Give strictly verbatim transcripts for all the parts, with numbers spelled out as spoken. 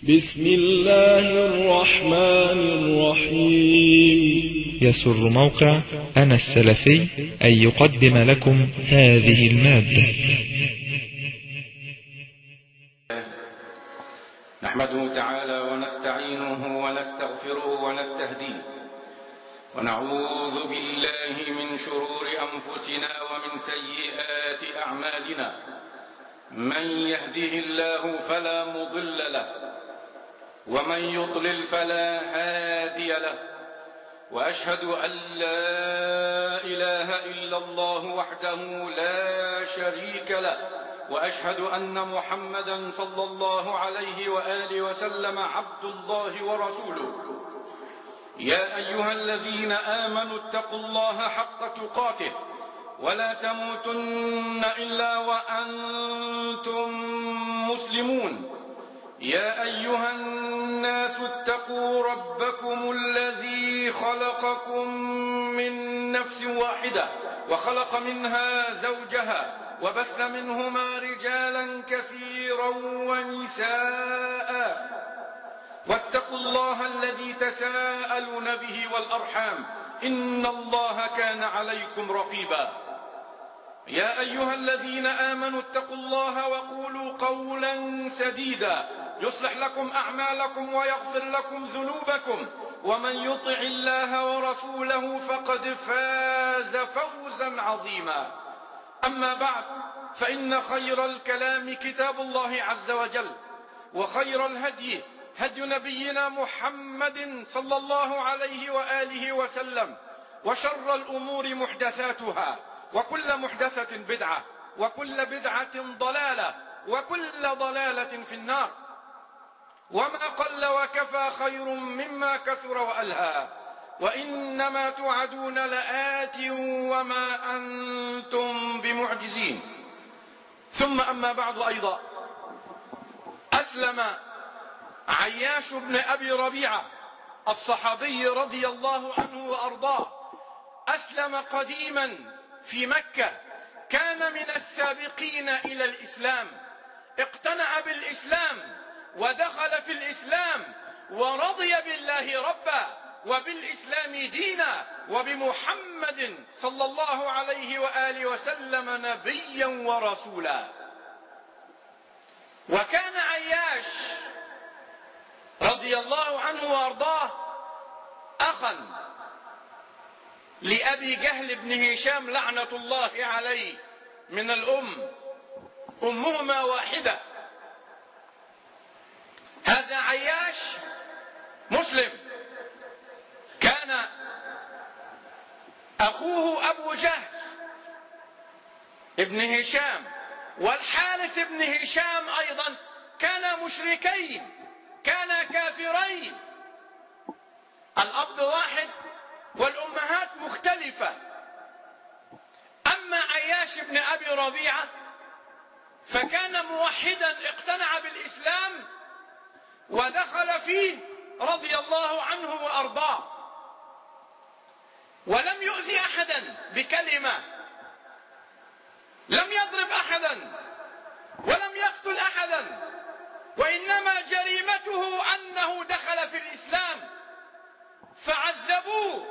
بسم الله الرحمن الرحيم. يسر موقع أنا السلفي أن يقدم لكم هذه المادة. نحمده تعالى ونستعينه ونستغفره ونستهديه، ونعوذ بالله من شرور أنفسنا ومن سيئات أعمالنا. من يهده الله فلا مضل له، ومن يضلل فلا هادي له، وأشهد أن لا إله إلا الله وحده لا شريك له، وأشهد أن محمدا صلى الله عليه وآله وسلم عبد الله ورسوله. يا أيها الذين آمنوا اتقوا الله حق تقاته ولا تموتن إلا وأنتم مسلمون. يا أيها الناس اتقوا ربكم الذي خلقكم من نفس واحدة وخلق منها زوجها وبث منهما رجالا كثيرا ونساء، واتقوا الله الذي تساءلون به والأرحام إن الله كان عليكم رقيبا. يا أيها الذين آمنوا اتقوا الله وقولوا قولا سديدا يصلح لكم أعمالكم ويغفر لكم ذنوبكم، ومن يطع الله ورسوله فقد فاز فوزا عظيما. أما بعد، فإن خير الكلام كتاب الله عز وجل، وخير الهدي هدي نبينا محمد صلى الله عليه وآله وسلم، وشر الأمور محدثاتها، وكل محدثة بدعة، وكل بدعة ضلالة، وكل ضلالة في النار. وما قل وكفى خير مما كثر وألهى، وإنما توعدون لآت وما أنتم بمعجزين. ثم أما بعد، أيضا أسلم عياش بن أبي ربيعة الصحابي رضي الله عنه وأرضاه، أسلم قديما في مكة، كان من السابقين إلى الإسلام، اقتنع بالإسلام ودخل في الإسلام ورضي بالله ربا وبالإسلام دينا وبمحمد صلى الله عليه وآله وسلم نبيا ورسولا. وكان عياش رضي الله عنه وارضاه أخا لأبي جهل بن هشام لعنة الله عليه من الأم، أمهما واحدة. هذا عياش مسلم، كان أخوه أبو جهل ابن هشام والحارث بن هشام أيضا كانا مشركين، كانا كافرين، الأب واحد والأمهات مختلفة. أما عياش بن أبي ربيعة فكان موحدا، اقتنع بالإسلام ودخل فيه رضي الله عنه وأرضاه، ولم يؤذي أحدا بكلمة، لم يضرب أحدا ولم يقتل أحدا، وإنما جريمته أنه دخل في الإسلام فعذبوه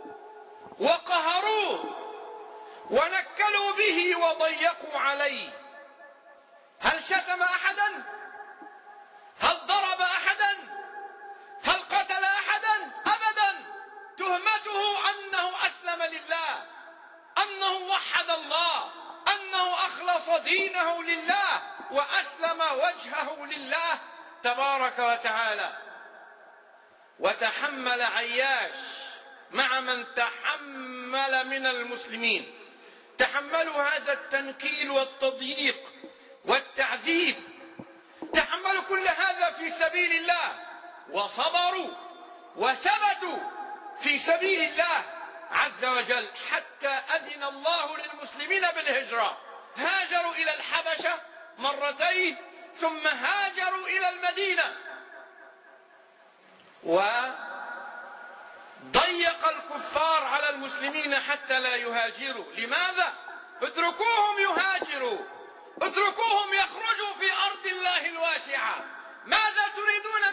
وقهروه ونكلوا به وضيقوا عليه. هل شتم أحدا؟ هل ضرب أحدا؟ هل قتل أحدا؟ أبدا. تهمته أنه أسلم لله، أنه وحد الله، أنه أخلص دينه لله وأسلم وجهه لله تبارك وتعالى. وتحمل عياش مع من تحمل من المسلمين، تحملوا هذا التنكيل والتضييق والتعذيب، تحملوا كل هذا في سبيل الله، وصبروا وثبتوا في سبيل الله عز وجل حتى أذن الله للمسلمين بالهجرة. هاجروا إلى الحبشة مرتين، ثم هاجروا إلى المدينة، وضيق الكفار على المسلمين حتى لا يهاجروا. لماذا؟ اتركوهم يهاجروا، اتركوهم يخرجوا في أرض الله الواسعة. ماذا تريدون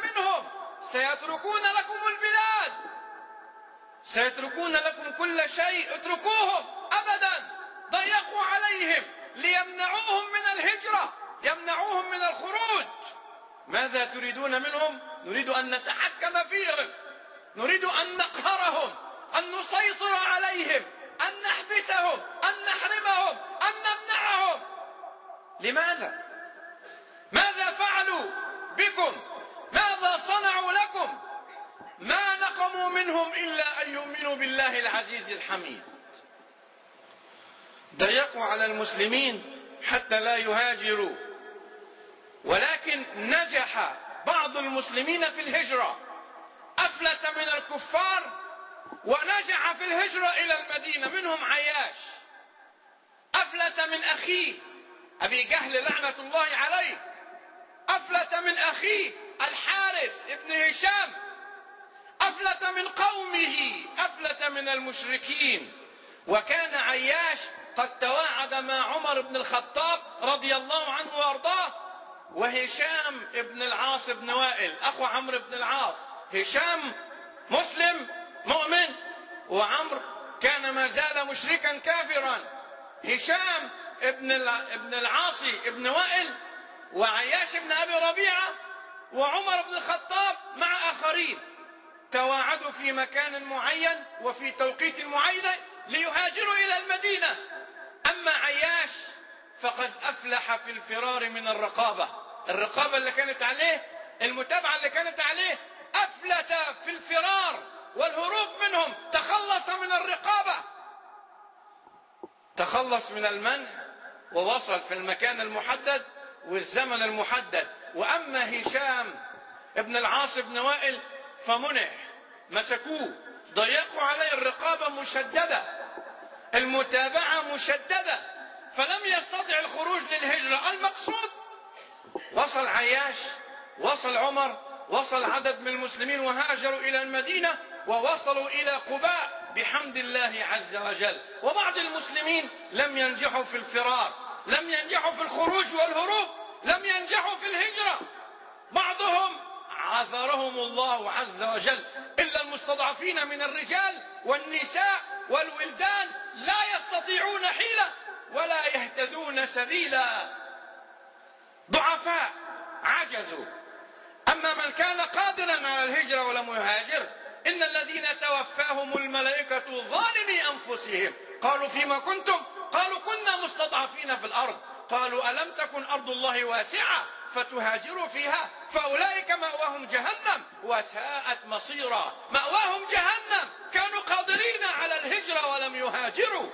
سيتركون لكم البلاد، سيتركون لكم كل شيء، اتركوهم. أبدا، ضيقوا عليهم ليمنعوهم من الهجرة، يمنعوهم من الخروج. ماذا تريدون منهم؟ نريد أن نتحكم فيهم، نريد أن نقهرهم، أن نسيطر عليهم، أن نحبسهم، أن نحرمهم، أن نمنعهم. لماذا؟ ماذا فعلوا بكم؟ ماذا صنعوا لكم؟ ما نقموا منهم إلا أن يؤمنوا بالله العزيز الحميد. ضيقوا على المسلمين حتى لا يهاجروا، ولكن نجح بعض المسلمين في الهجرة، أفلت من الكفار ونجح في الهجرة إلى المدينة. منهم عياش، أفلت من أخيه أبي جهل لعنة الله عليه، أفلت من أخيه الحارث ابن هشام، أفلت من قومه، أفلت من المشركين. وكان عياش قد تواعد مع عمر بن الخطاب رضي الله عنه وارضاه، وهشام ابن العاص بن وائل أخو عمرو بن العاص. هشام مسلم مؤمن، وعمرو كان ما زال مشركا كافرا. هشام ابن ابن العاص ابن وائل وعياش ابن أبي ربيعة وعمر بن الخطاب مع آخرين تواعدوا في مكان معين وفي توقيت معين ليهاجروا إلى المدينة. أما عياش فقد أفلح في الفرار من الرقابة، الرقابة اللي كانت عليه، المتابعة اللي كانت عليه، أفلت في الفرار والهروب منهم، تخلص من الرقابة، تخلص من المنع، ووصل في المكان المحدد والزمن المحدد. وأما هشام ابن العاص بن وائل فمنع، مسكوه، ضيقوا عليه، الرقابة مشددة، المتابعة مشددة، فلم يستطع الخروج للهجرة. المقصود وصل عياش، وصل عمر، وصل عدد من المسلمين وهاجروا إلى المدينة ووصلوا إلى قباء بحمد الله عز وجل. وبعض المسلمين لم ينجحوا في الفرار، لم ينجحوا في الخروج والهروب، لم ينجحوا في الهجرة. بعضهم عذرهم الله عز وجل، إلا المستضعفين من الرجال والنساء والولدان لا يستطيعون حيلة ولا يهتدون سبيلا، ضعفاء عجزوا. أما من كان قادرا على الهجرة ولم يهاجر، إن الذين توفاهم الملائكة ظالمي أنفسهم قالوا فيما كنتم؟ قالوا كنا مستضعفين في الأرض. قالوا ألم تكن أرض الله واسعة فتهاجروا فيها؟ فأولئك مأواهم جهنم وساءت مصيرا. مأواهم جهنم، كانوا قادرين على الهجرة ولم يهاجروا،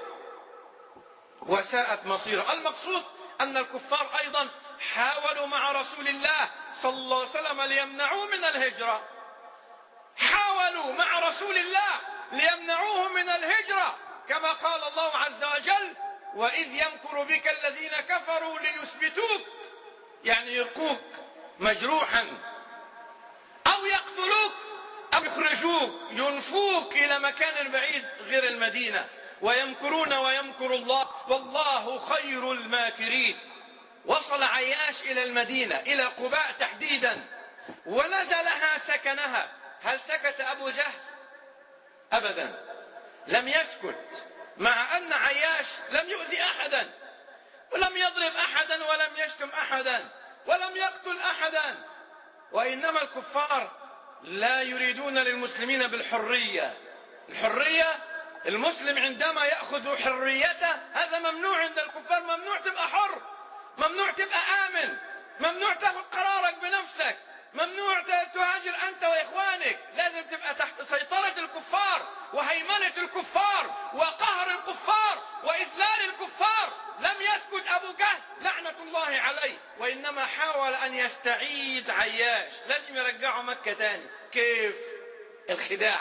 وساءت مصيرا. المقصود أن الكفار أيضا حاولوا مع رسول الله صلى الله عليه وسلم ليمنعوه من الهجرة، حاولوا مع رسول الله ليمنعوه من الهجرة، كما قال الله عز وجل: وإذ يمكر بك الذين كفروا ليثبتوك، يعني يلقوك مجروحا أو يقتلوك أو يخرجوك، ينفوك إلى مكان بعيد غير المدينة. ويمكرون ويمكر الله والله خير الماكرين. وصل عياش إلى المدينة، إلى قباء تحديدا، ونزلها سكنها. هل سكت أبو جهل؟ أبدا، لم يسكت، مع أن عياش لم يؤذي أحدا، ولم يضرب أحدا، ولم يشتم أحدا، ولم يقتل أحدا. وإنما الكفار لا يريدون للمسلمين بالحرية. الحرية، المسلم عندما يأخذ حريته هذا ممنوع عند الكفار. ممنوع تبقى حر، ممنوع تبقى آمن، ممنوع تأخذ قرارك بنفسك، ممنوع تهاجر أنت وإخوانك. لازم تبقى تحت سيطرة الكفار وهيمنة الكفار وقهر الكفار وإذلال الكفار. لم يسكت أبو جهل لعنة الله عليه، وإنما حاول أن يستعيد عياش، لازم يرجعه مكة تاني. كيف؟ الخداع،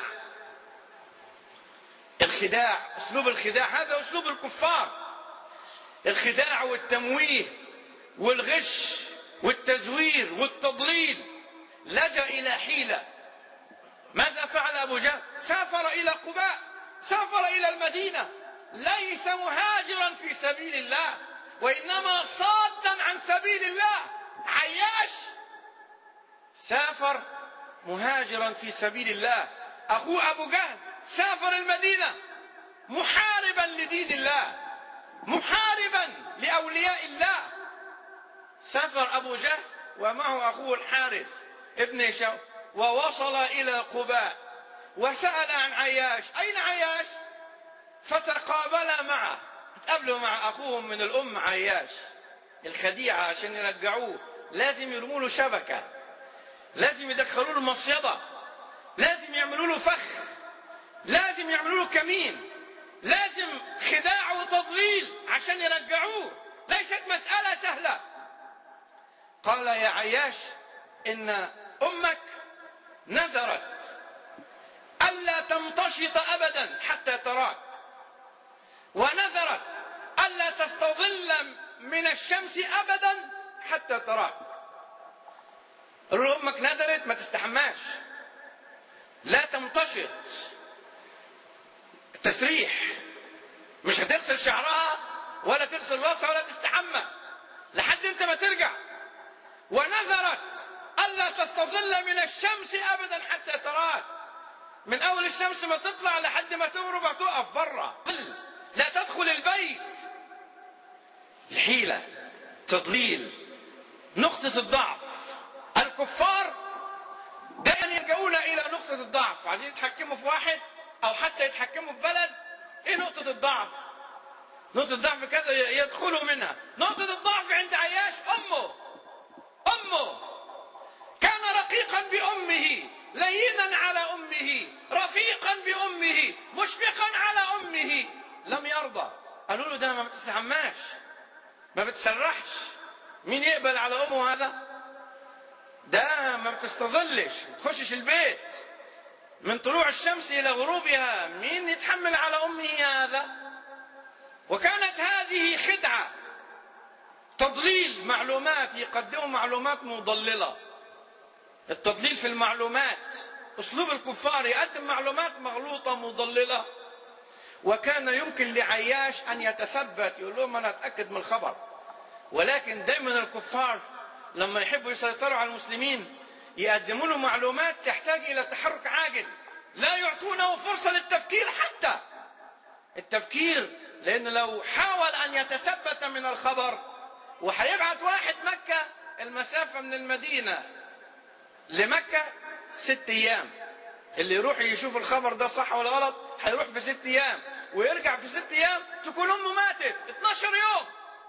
الخداع، أسلوب الخداع، هذا أسلوب الكفار، الخداع والتمويه والغش والتزوير والتضليل. لجأ إلى حيلة. ماذا فعل أبو جهل؟ سافر إلى قباء، سافر إلى المدينة، ليس مهاجرا في سبيل الله، وإنما صادا عن سبيل الله. عياش سافر مهاجرا في سبيل الله. أخوه أبو جهل سافر المدينة محاربا لدين الله، محاربا لأولياء الله. سافر أبو جهل ومعه أخوه الحارث ابن هشام، ووصل إلى قباء وسأل عن عياش. أين عياش؟ فتقابلا معه، تقابلوا مع أخوهم من الأم عياش. الخديعة عشان يرجعوه لازم يرموا له شبكة، لازم يدخلوا له مصيدة، لازم يعملوا له فخ، لازم يعملوا له كمين، لازم خداع وتضليل عشان يرجعوه. ليست مسألة سهلة. قال يا عياش إن أمك نذرت ألا تمتشط أبدا حتى تراك، ونذرت ألا تستظل من الشمس أبدا حتى تراك. قالوا أمك نذرت ما تستحماش، لا تمتشط، تسريح، مش هتغسل شعرها ولا تغسل راسها ولا تستحمى لحد انت ما ترجع. ونذرت ألا تستظل من الشمس أبدا حتى تراك، من أول الشمس ما تطلع لحد ما تغرب تقف برا، لا تدخل البيت. الحيلة، تضليل، نقطة الضعف. الكفار دائما يلجؤون إلى نقطة الضعف، عايزين يتحكموا في واحد أو حتى يتحكموا في بلد. إيه نقطة الضعف؟ نقطة الضعف كذا يدخلوا منها. نقطة الضعف عند عياش أمه. أمه كان رقيقا بأمه، لينا على أمه، رفيقا بأمه، مشفقا على أمه. لم يرضى. قالوا له ده ما بتستحماش، ما بتسرحش، مين يقبل على أمه هذا؟ ده ما بتستظلش، ما تخشش البيت من طلوع الشمس إلى غروبها، مين يتحمل على أمه هذا؟ وكانت هذه خدعة، تضليل معلومات، يقدموا معلومات مضللة. التضليل في المعلومات أسلوب الكفار، يقدم معلومات مغلوطة مضللة. وكان يمكن لعياش أن يتثبت، يقول لهم أنا أتأكد من الخبر. ولكن دائما الكفار لما يحبوا يسيطروا على المسلمين يقدموا له معلومات تحتاج إلى تحرك عاجل، لا يعطونه فرصة للتفكير حتى التفكير. لأنه لو حاول أن يتثبت من الخبر، وحيبعت واحد مكة، المسافة من المدينة لمكة ست أيام، اللي يروح يشوف الخبر ده صح ولا غلط هيروح في ست أيام ويرجع في ست أيام تكون أمه ماتت اثناشر يوم.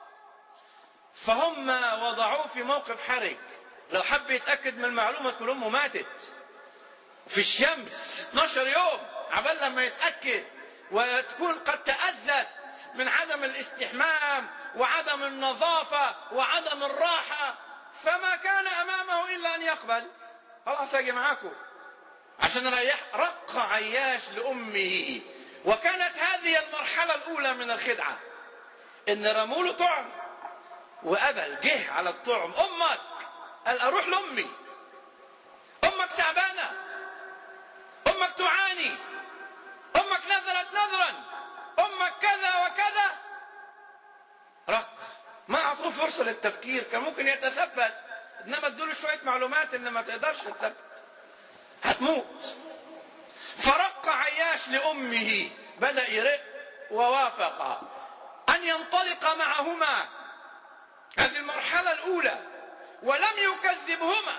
فهم وضعوه في موقف حرج، لو حب يتأكد من المعلومة تكون أمه ماتت في الشمس اثناشر يوم عبال لما يتأكد، وتكون قد تأذت من عدم الاستحمام وعدم النظافة وعدم الراحة. فما كان أمامه إلا أن يقبل، خلاص أجي معاكم عشان ريح. رق عياش لأمه. وكانت هذه المرحلة الأولى من الخدعة، إن رموا له طعم وقبل، جه على الطعم. أمك قال أروح لأمي، أمك تعبانة، أمك تعاني، أمك نذرت نذرا، أمك كذا وكذا. رق، ما أعطوه فرصة للتفكير، كان ممكن يتثبت، إنما ادوا له شوية معلومات إن ما تقدرش تثبت، هتموت. فرق عياش لأمه، بدأ يرق ووافق أن ينطلق معهما. هذه المرحلة الأولى، ولم يكذبهما.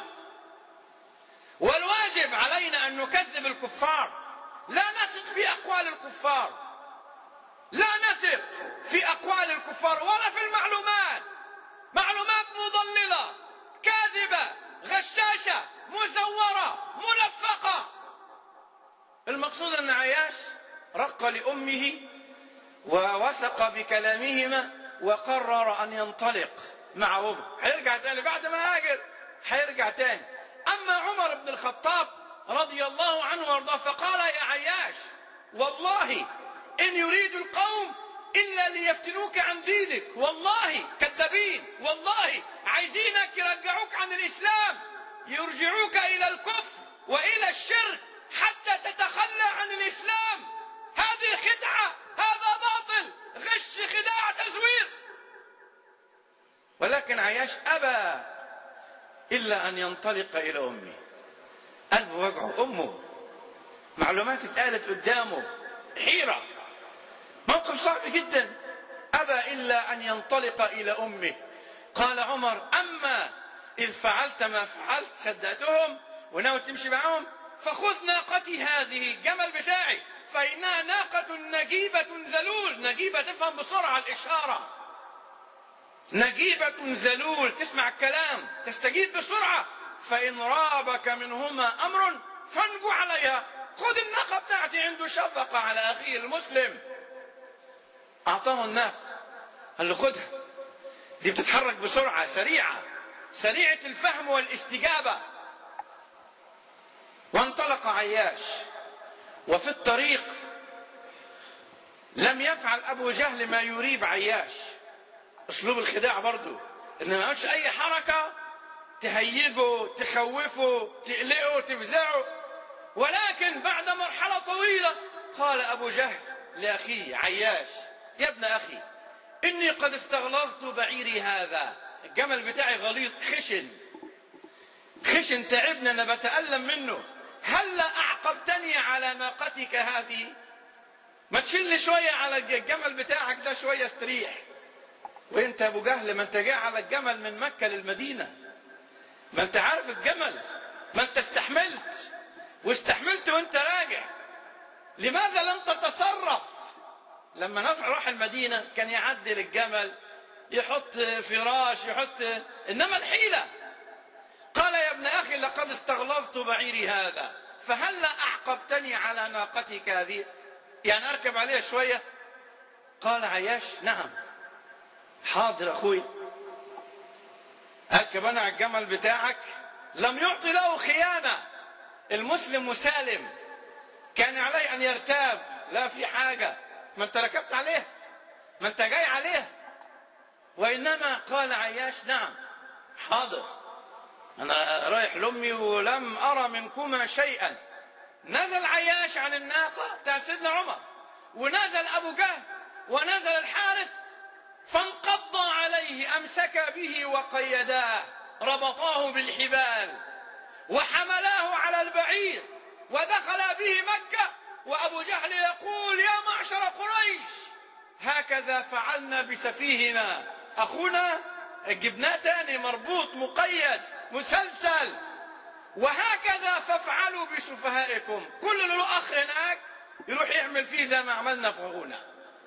والواجب علينا أن نكذب الكفار، لا نثق في أقوال الكفار، لا نثق في أقوال الكفار ولا في المعلومات. معلومات مضللة، كاذبة، غشاشة، مزورة، ملفقة. المقصود أن عياش رق لأمه ووثق بكلامهما وقرر أن ينطلق معهم. هيرجع تاني بعد ما هاجر، هيرجع تاني. أما عمر بن الخطاب رضي الله عنه وارضاه فقال يا عياش والله إن يريد القوم إلا ليفتنوك عن دينك، والله كذابين، والله عايزينك يرجعوك عن الإسلام، يرجعوك إلى الكفر وإلى الشرك حتى تتخلى عن الإسلام. هذه خدعة، هذا باطل، غش، خداع، تزوير. ولكن عياش أبى إلا أن ينطلق إلى أمه. قلبه وجعه، أمه معلومات اتقالت قدامه، حيرة، موقف صعب جدا. أبى إلا أن ينطلق إلى أمه. قال عمر: أما إذ فعلت ما فعلت، صدقتهم وناوي تمشي معهم، فخذ ناقتي هذه، الجمل بتاعي، فإنها ناقة نجيبة ذلول. نجيبة تفهم بسرعة الإشارة، نجيبة ذلول تسمع الكلام تستجيب بسرعة. فإن رابك منهما أمر فانجو عليها. خذ الناقة بتاعتي، عنده شفقة على أخيه المسلم. أعطاه الناقة، قال له: خذها، دي بتتحرك بسرعة، سريعة، سريعة الفهم والاستجابة. وانطلق عياش. وفي الطريق لم يفعل أبو جهل ما يريب عياش، أسلوب الخداع برضو، إن ما عملش أي حركة تهيجه، تخوفه، تقلقه، تفزعه. ولكن بعد مرحلة طويلة قال أبو جهل لأخيه عياش: يا ابن أخي، إني قد استغلظت بعيري هذا، الجمل بتاعي غليظ خشن خشن تعبنا، أنا بتألم منه، هل أعقبتني على ناقتك هذه؟ ما تشيل شوية على الجمل بتاعك ده شوية استريح. وانت أبو جهل، ما انت جاي على الجمل من مكة للمدينة، ما انت عارف الجمل، ما انت استحملت واستحملت وانت راجع، لماذا لم تتصرف؟ لما نفع راح المدينة كان يعدل الجمل، يحط فراش، يحط، إنما الحيلة. قال: يا ابن أخي، لقد استغلظت بعيري هذا، فهل أعقبتني على ناقتك هذه؟ يعني أركب عليها شوية. قال عياش: نعم، حاضر أخوي، أركب أنا على الجمل بتاعك. لم يعطي له خيانة، المسلم مسالم، كان عليه أن يرتاب، لا في حاجة، ما أنت ركبت عليه، ما أنت جاي عليه. وإنما قال عياش: نعم، حاضر، أنا رايح لأمي ولم أرى منكما شيئا. نزل عياش عن الناقة بتاع سيدنا عمر، ونزل أبو جهل، ونزل الحارث، فانقض عليه، أمسك به وقيداه، ربطاه بالحبال وحملاه على البعير ودخل به مكة. وأبو جهل يقول: يا معشر قريش، هكذا فعلنا بسفيهنا، أخونا جبناه تاني مربوط مقيد مسلسل، وهكذا فافعلوا بسفهائكم. كل اللي له أخ هناك يروح يعمل فيه زي ما عملنا في أخونا.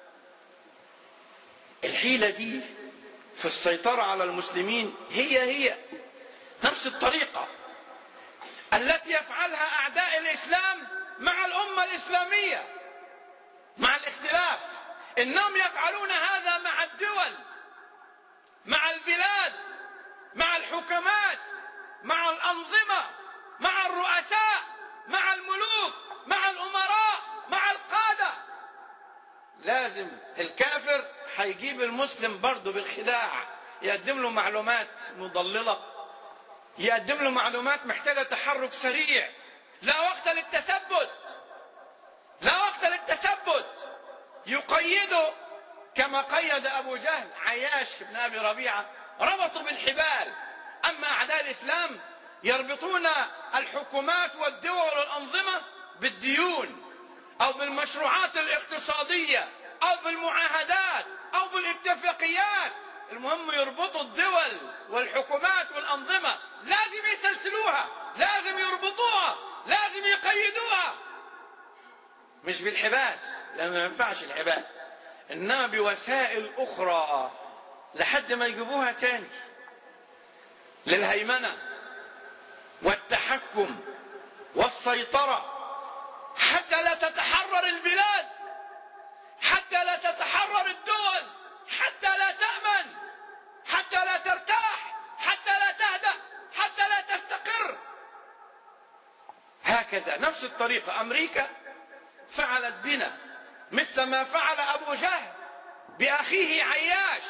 الحيلة دي في السيطرة على المسلمين هي هي نفس الطريقة التي يفعلها أعداء الإسلام مع الأمة الإسلامية، مع الاختلاف. إنهم يفعلون هذا مع الدول، مع البلاد، مع الحكومات، مع الأنظمة، مع الرؤساء، مع الملوك، مع الأمراء، مع القادة. لازم الكافر هيجيب المسلم برضه بالخداع، يقدم له معلومات مضللة، يقدم له معلومات محتاجة تحرك سريع، لا وقت للتثبت، لا وقت للتثبت. يقيده كما قيد أبو جهل عياش بن أبي ربيعة، ربطوا بالحبال. أما أعداء الإسلام يربطون الحكومات والدول والأنظمة بالديون، أو بالمشروعات الاقتصادية، أو بالمعاهدات، أو بالاتفاقيات. المهم يربطوا الدول والحكومات والأنظمة، لازم يسلسلوها، لازم يربطوها، لازم يقيدوها، مش بالحبال، لأنه ما ينفعش الحبال، إنما بوسائل أخرى لحد ما يجيبوها تاني للهيمنة والتحكم والسيطرة، حتى لا تتحرر البلاد، حتى لا تتحرر الدول، حتى لا تأمن، حتى لا ترتاح، حتى لا تهدأ، حتى لا تستقر. هكذا نفس الطريقة أمريكا فعلت بنا مثل ما فعل أبو جهل بأخيه عياش.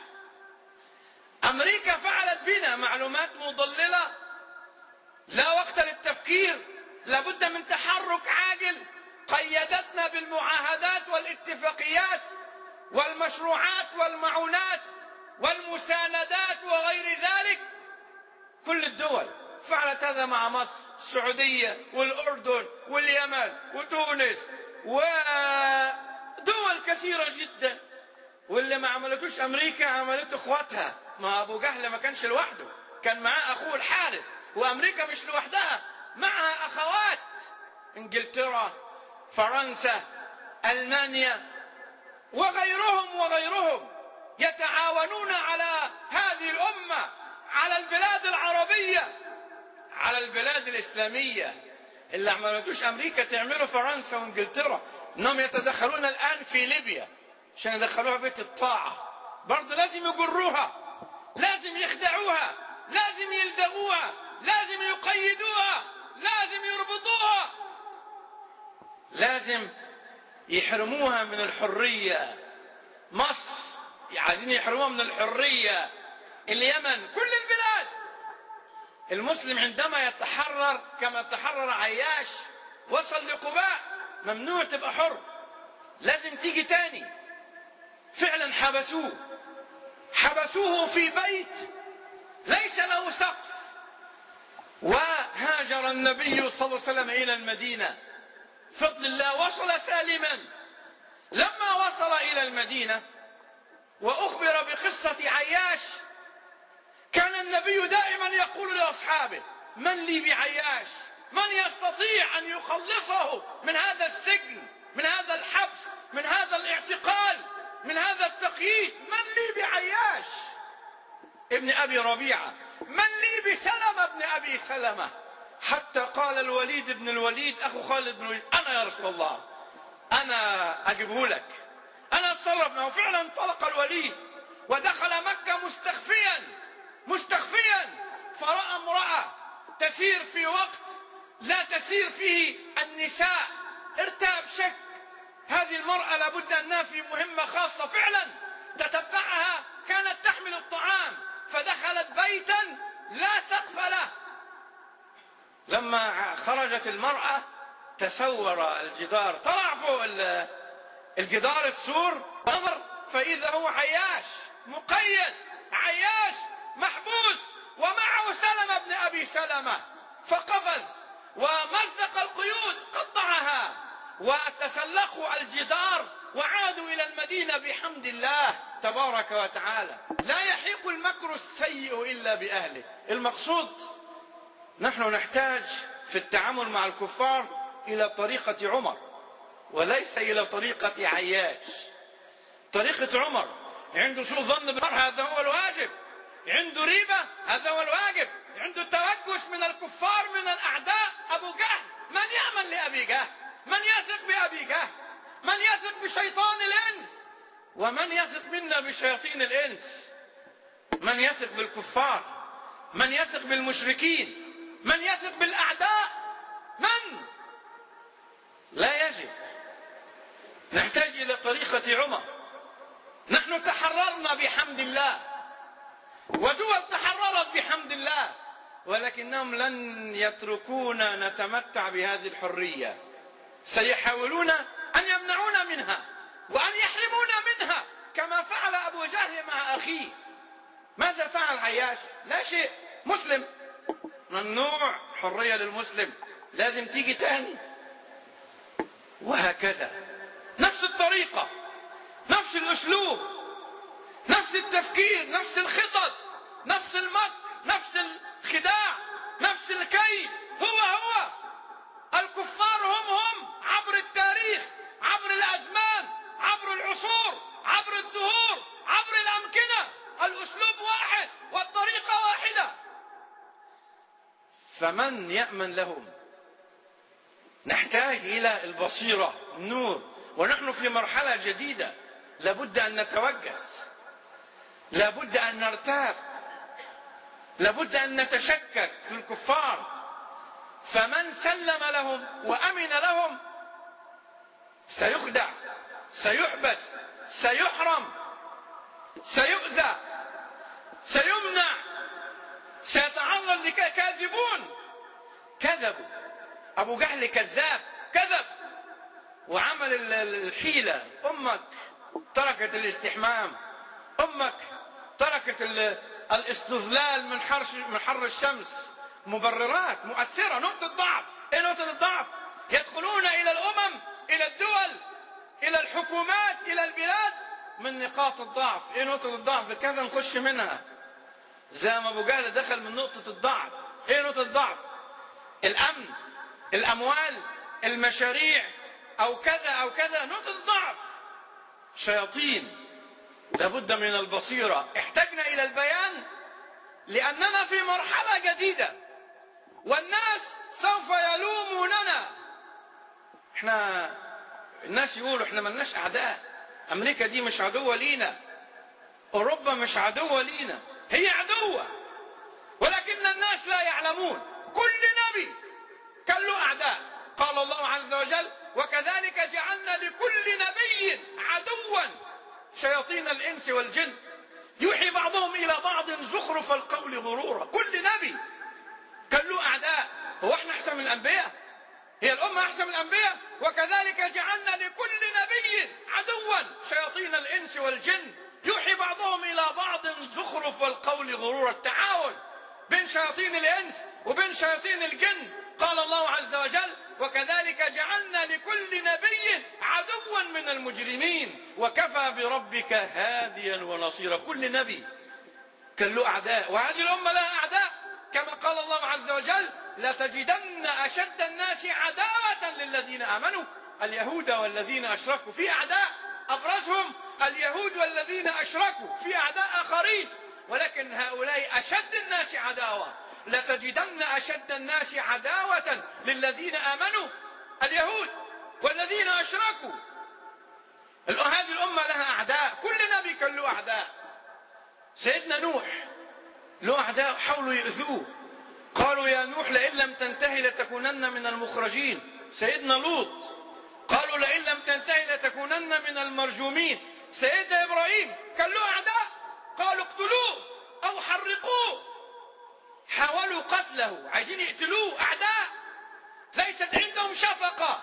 أمريكا فعلت بنا معلومات مضللة، لا وقت للتفكير، لابد من تحرك عاجل. قيدتنا بالمعاهدات والاتفاقيات والمشروعات والمعونات والمساندات وغير ذلك. كل الدول فعلت هذا مع مصر، السعودية والأردن واليمن وتونس ودول كثيرة جدا. واللي ما عملتوش أمريكا عملته إخواتها. ما أبو جهل ما كانش لوحده، كان معاه أخوه الحارث. وأمريكا مش لوحدها، معها أخوات، إنجلترا، فرنسا، ألمانيا وغيرهم وغيرهم، يتعاونون على هذه الأمة، على البلاد العربية، على البلاد الإسلامية. اللي عملتوش أمريكا تعملوا فرنسا وإنجلترا. إنهم يتدخلون الآن في ليبيا عشان يدخلوها بيت الطاعة، برضو لازم يجروها، لازم يخدعوها، لازم يلدغوها، لازم يقيدوها، لازم يربطوها، لازم يحرموها من الحرية. مصر عايزين يحرموها من الحرية، اليمن، كل البلاد. المسلم عندما يتحرر كما تحرر عياش، وصل لقباء، ممنوع تبقى حر، لازم تيجي تاني. فعلا حبسوه، حبسوه في بيت ليس له سقف. وهاجر النبي صلى الله عليه وسلم إلى المدينة، فضل الله وصل سالما. لما وصل إلى المدينة وأخبر بقصة عياش، كان النبي دائما يقول لأصحابه: من لي بعياش؟ من يستطيع أن يخلصه من هذا السجن، من هذا الحبس، من هذا الاعتقال، من هذا التقييد؟ من لي بعياش ابن أبي ربيعة؟ من لي بسلمة ابن أبي سلمة؟ حتى قال الوليد بن الوليد أخو خالد بن الوليد: أنا يا رسول الله، أنا أجيبه لك، أنا أتصرف معه. فعلا انطلق الوليد ودخل مكة مستخفيا مستخفيا، فرأى امرأة تسير في وقت لا تسير فيه النساء، ارتاب، شك هذه المرأة لابد أنها في مهمة خاصة. فعلا تتبعها، كانت تحمل الطعام، فدخلت بيتا لا سقف له. لما خرجت المرأة تسور الجدار، طلع فوق الجدار السور، نظر فإذا هو عياش مقيد، عياش محبوس ومعه سلمة بن أبي سلمة، فقفز ومزق القيود، قطعها، وتسلقوا الجدار وعادوا إلى المدينة بحمد الله تبارك وتعالى. لا يحيق المكر السيء إلا بأهله. المقصود نحن نحتاج في التعامل مع الكفار إلى طريقة عمر وليس إلى طريقة عياش. طريقة عمر عنده سوء ظن بالمرء، هذا هو الواجب. عنده ريبة، هذا هو الواجب. عنده توجس من الكفار من الأعداء. أبو جهل، من يأمن لأبي جهل؟ من يثق بأبي جهل؟ من يثق بشيطان الإنس؟ ومن يثق منا بشياطين الإنس؟ من يثق بالكفار؟ من يثق بالمشركين؟ من يثق بالأعداء؟ من؟ لا يجب. نحتاج إلى طريقة عمر. نحن تحررنا بحمد الله، ودول تحررت بحمد الله، ولكنهم لن يتركونا نتمتع بهذه الحرية. سيحاولون أن يمنعونا منها وأن يحرمونا منها، كما فعل أبو جهل مع أخيه. ماذا فعل عياش؟ لا شيء، مسلم، ممنوع، حرية للمسلم، لازم تيجي تاني. وهكذا نفس الطريقة، نفس الأسلوب، نفس التفكير، نفس الخطط، نفس المكر، نفس الخداع، نفس الكيد. هو هو الكفار هم هم عبر التاريخ، عبر الأزمان، عبر العصور، عبر الدهور، عبر الأمكنة. الأسلوب واحد والطريقة واحدة. فمن يأمن لهم؟ نحتاج إلى البصيرة، النور. ونحن في مرحلة جديدة، لابد أن نتوجس، لابد أن نرتاب، لابد أن نتشكك في الكفار. فمن سلم لهم وأمن لهم سيخدع، سيحبس، سيحرم، سيؤذى، سيمنع، سيتعرض لكاذبون. كذبوا. أبو جهل كذاب، كذب وعمل الحيلة. أمك تركت الاستحمام، أمك تركت الاستظلال من حر من حر الشمس مبررات مؤثرة. نقطة ضعف. ايه نقطة الضعف؟ يدخلون الى الامم، الى الدول، الى الحكومات، الى البلاد من نقاط الضعف. ايه نقطة الضعف؟ كذا نخش منها زي ما ابو جهل دخل من نقطة الضعف. ايه نقطة الضعف؟ الامن، الاموال، المشاريع، او كذا او كذا. نقطة الضعف شياطين. لابد من البصيرة. احتجنا الى البيان لاننا في مرحلة جديدة والناس سوف يلوموننا. احنا الناس يقولوا احنا ملناش اعداء، امريكا دي مش عدوة لينا، اوروبا مش عدوة لينا، هي عدوة، ولكن الناس لا يعلمون. كل نبي كان له اعداء. قال الله عز وجل: وكذلك جعلنا لكل نبي عدوا شياطين الانس والجن يوحي بعضهم الى بعض زخرف القول غرورا. كل نبي كان له اعداء. هو احنا احسن من الانبياء؟ هي الامه احسن من الانبياء؟ وكذلك جعلنا لكل نبي عدوا شياطين الانس والجن يوحي بعضهم الى بعض زخرف القول غرورا. التعاون بين شياطين الانس وبين شياطين الجن. قال الله عز وجل: وكذلك جعلنا لكل نبي عدوا من المجرمين وكفى بربك هاديا ونصيرا. كل نبي كان له اعداء، وهذه الامه لها اعداء كما قال الله عز وجل: لتجدن اشد الناس عداوه للذين امنوا اليهود والذين اشركوا. في اعداء ابرزهم اليهود والذين اشركوا، في اعداء اخرين ولكن هؤلاء اشد الناس عداوه. لتجدن اشد الناس عداوه للذين امنوا اليهود والذين اشركوا. هذه الامه لها اعداء. كل نبي كان له اعداء. سيدنا نوح له اعداء حاولوا يؤذوه، قالوا: يا نوح لئن لم تنتهي لتكونن من المخرجين. سيدنا لوط قالوا: لئن لم تنتهي لتكونن من المرجومين. سيدنا ابراهيم كان له اعداء، قالوا: اقتلوه او حرقوه. حاولوا قتله، عايزين يقتلوه. اعداء ليست عندهم شفقة.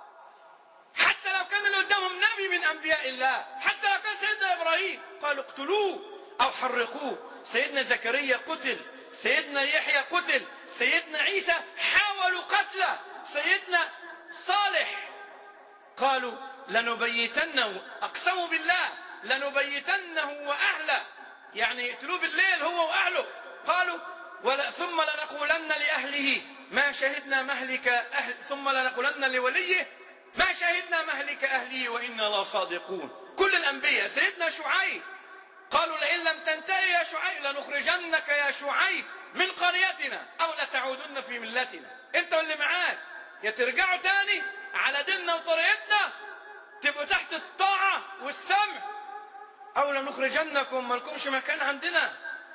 حتى لو كان اللي قدامهم نبي من انبياء الله، حتى لو كان سيدنا ابراهيم، قالوا: اقتلوه او حرقوه. سيدنا زكريا قتل، سيدنا يحيى قتل، سيدنا عيسى حاولوا قتله، سيدنا صالح قالوا: لنبيتنه، اقسموا بالله لنبيتنه واهله، يعني يقتلوه بالليل هو واهله. قالوا: ولا ثم لنقولن لاهله ما شهدنا مهلك أهل، ثم لنقولن لوليه ما شهدنا مهلك اهله وانا لصادقون. كل الانبياء. سيدنا شعيب قالوا: لئن لم تنتهي يا شعيب لنخرجنك يا شعيب من قريتنا او لتعودن في ملتنا. انت واللي معاك يا ترجعوا تاني على ديننا وطريقتنا، تبقوا تحت الطاعه والسمع، او لنخرجنكم، ما لكمش مكان عندنا.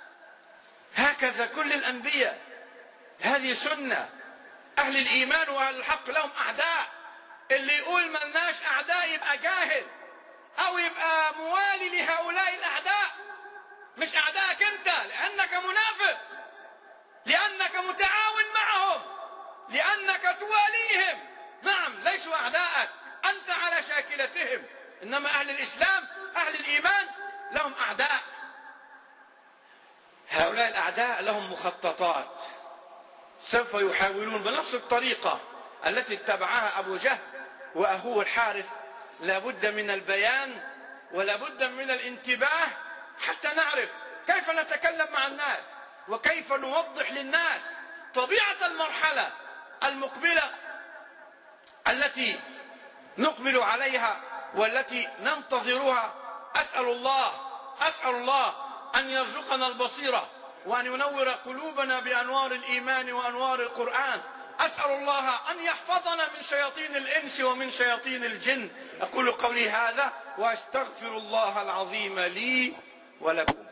هكذا كل الانبياء. هذه سنه. اهل الايمان واهل الحق لهم اعداء. اللي يقول ملناش اعداء يبقى جاهل او يبقى موالي لهؤلاء الاعداء. مش اعدائك انت، لانك منافق، لانك متعاون معهم، لانك تواليهم. نعم ليسوا اعدائك، انت على شاكلتهم. انما اهل الاسلام اهل الايمان لهم اعداء. هؤلاء الاعداء لهم مخططات، سوف يحاولون بنفس الطريقة التي اتبعها ابو جهل واخوه الحارث. لابد من البيان ولابد من الانتباه حتى نعرف كيف نتكلم مع الناس وكيف نوضح للناس طبيعة المرحلة المقبلة التي نقبل عليها والتي ننتظرها. أسأل الله أسأل الله أن يرزقنا البصيرة وأن ينور قلوبنا بأنوار الإيمان وأنوار القرآن. أسأل الله أن يحفظنا من شياطين الإنس ومن شياطين الجن. أقول قولي هذا وأستغفر الله العظيم لي ولكم.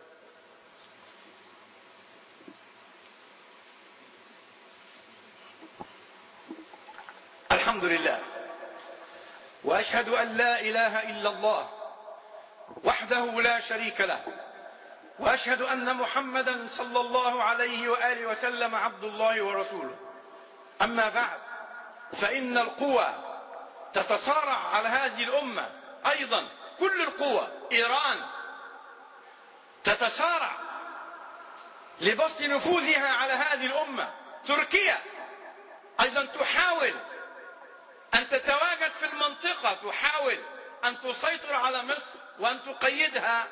الحمد لله، وأشهد أن لا إله إلا الله وحده لا شريك له، وأشهد أن محمدا صلى الله عليه وآله وسلم عبد الله ورسوله. أما بعد، فإن القوى تتصارع على هذه الأمة أيضا. كل القوى، إيران تتصارع لبسط نفوذها على هذه الأمة. تركيا أيضا تحاول أن تتواجد في المنطقة، تحاول أن تسيطر على مصر وأن تقيدها،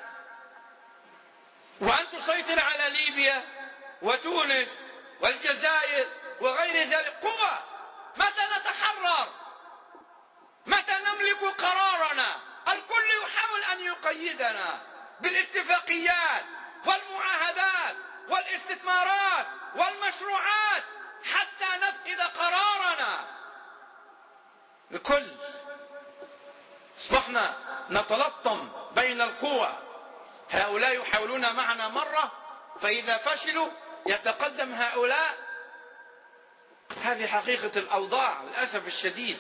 وأن تسيطر على ليبيا وتونس والجزائر وغير ذلك. قوى. متى نتحرر؟ متى نملك قرارنا؟ الكل يحاول أن يقيدنا بالاتفاقيات والمعاهدات والاستثمارات والمشروعات حتى نفقد قرارنا. الكل. أصبحنا نتلطم بين القوى. هؤلاء يحاولون معنا مرة، فإذا فشلوا يتقدم هؤلاء. هذه حقيقة الأوضاع للأسف الشديد.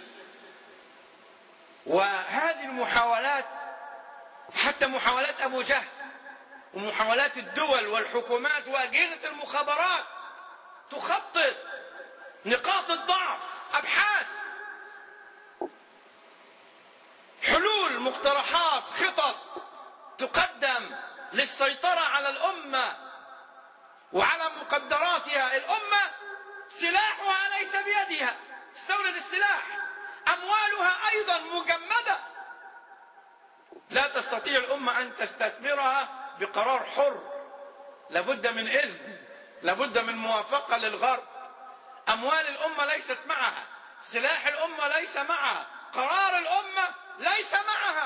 وهذه المحاولات، حتى محاولات أبو جهل ومحاولات الدول والحكومات وأجهزة المخابرات تخطط نقاط الضعف، أبحاث، حلول، مقترحات، خطط تقدم للسيطرة على الأمة وعلى مقدراتها. الأمة سلاحها ليس بيدها، استورد السلاح. أموالها أيضا مجمدة، لا تستطيع الأمة أن تستثمرها بقرار حر، لابد من إذن، لابد من موافقة للغرب. أموال الأمة ليست معها، سلاح الأمة ليس معها، قرار الأمة ليس معها.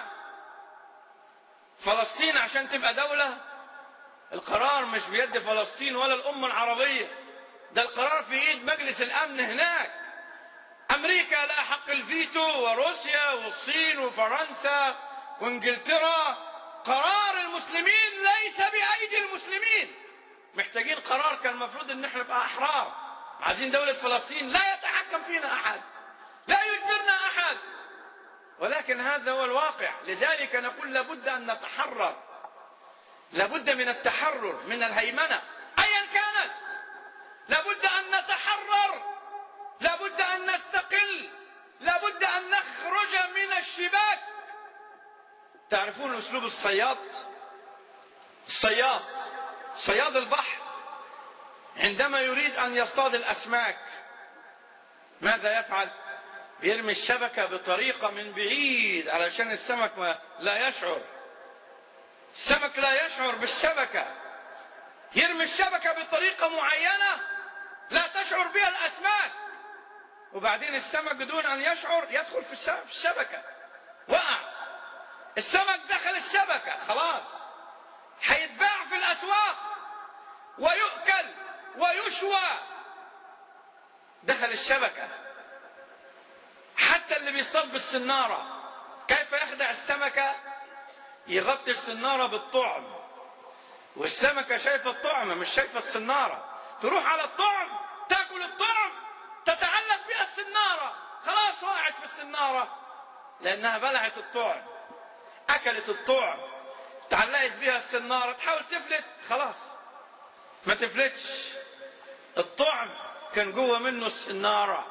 فلسطين عشان تبقى دولة، القرار مش بيد فلسطين ولا الأمة العربية، ده القرار في ايد مجلس الأمن هناك. أمريكا لها حق الفيتو، وروسيا والصين وفرنسا وانجلترا. قرار المسلمين ليس بأيدي المسلمين. محتاجين قرار. كان المفروض ان احنا نبقى أحرار. عايزين دولة فلسطين لا يتحكم فينا أحد، لا يجبرنا أحد، ولكن هذا هو الواقع. لذلك نقول لابد أن نتحرر، لابد من التحرر من الهيمنة أيا كانت. لابد أن نتحرر، لابد أن نستقل، لابد أن نخرج من الشباك. تعرفون أسلوب الصياد؟ الصياد، صياد البحر، عندما يريد أن يصطاد الأسماك ماذا يفعل؟ بيرمي الشبكة بطريقة من بعيد علشان السمك ما لا يشعر. السمك لا يشعر بالشبكة. يرمي الشبكة بطريقة معينة لا تشعر بها الأسماك، وبعدين السمك بدون أن يشعر يدخل في الشبكة، وقع السمك، دخل الشبكة، خلاص هيتباع في الأسواق ويؤكل ويشوى، دخل الشبكة. حتى اللي بيصطاد بالسنارة كيف يخدع السمكة؟ يغطي السنارة بالطعم، والسمكة شايفة الطعم مش شايفة السنارة، تروح على الطعم تاكل الطعم، تتعلق بها السنارة، خلاص وقعت في السنارة لأنها بلعت الطعم، أكلت الطعم، تعلقت بها السنارة، تحاول تفلت، خلاص ما تفلتش. الطعم كان جوه منه السنارة.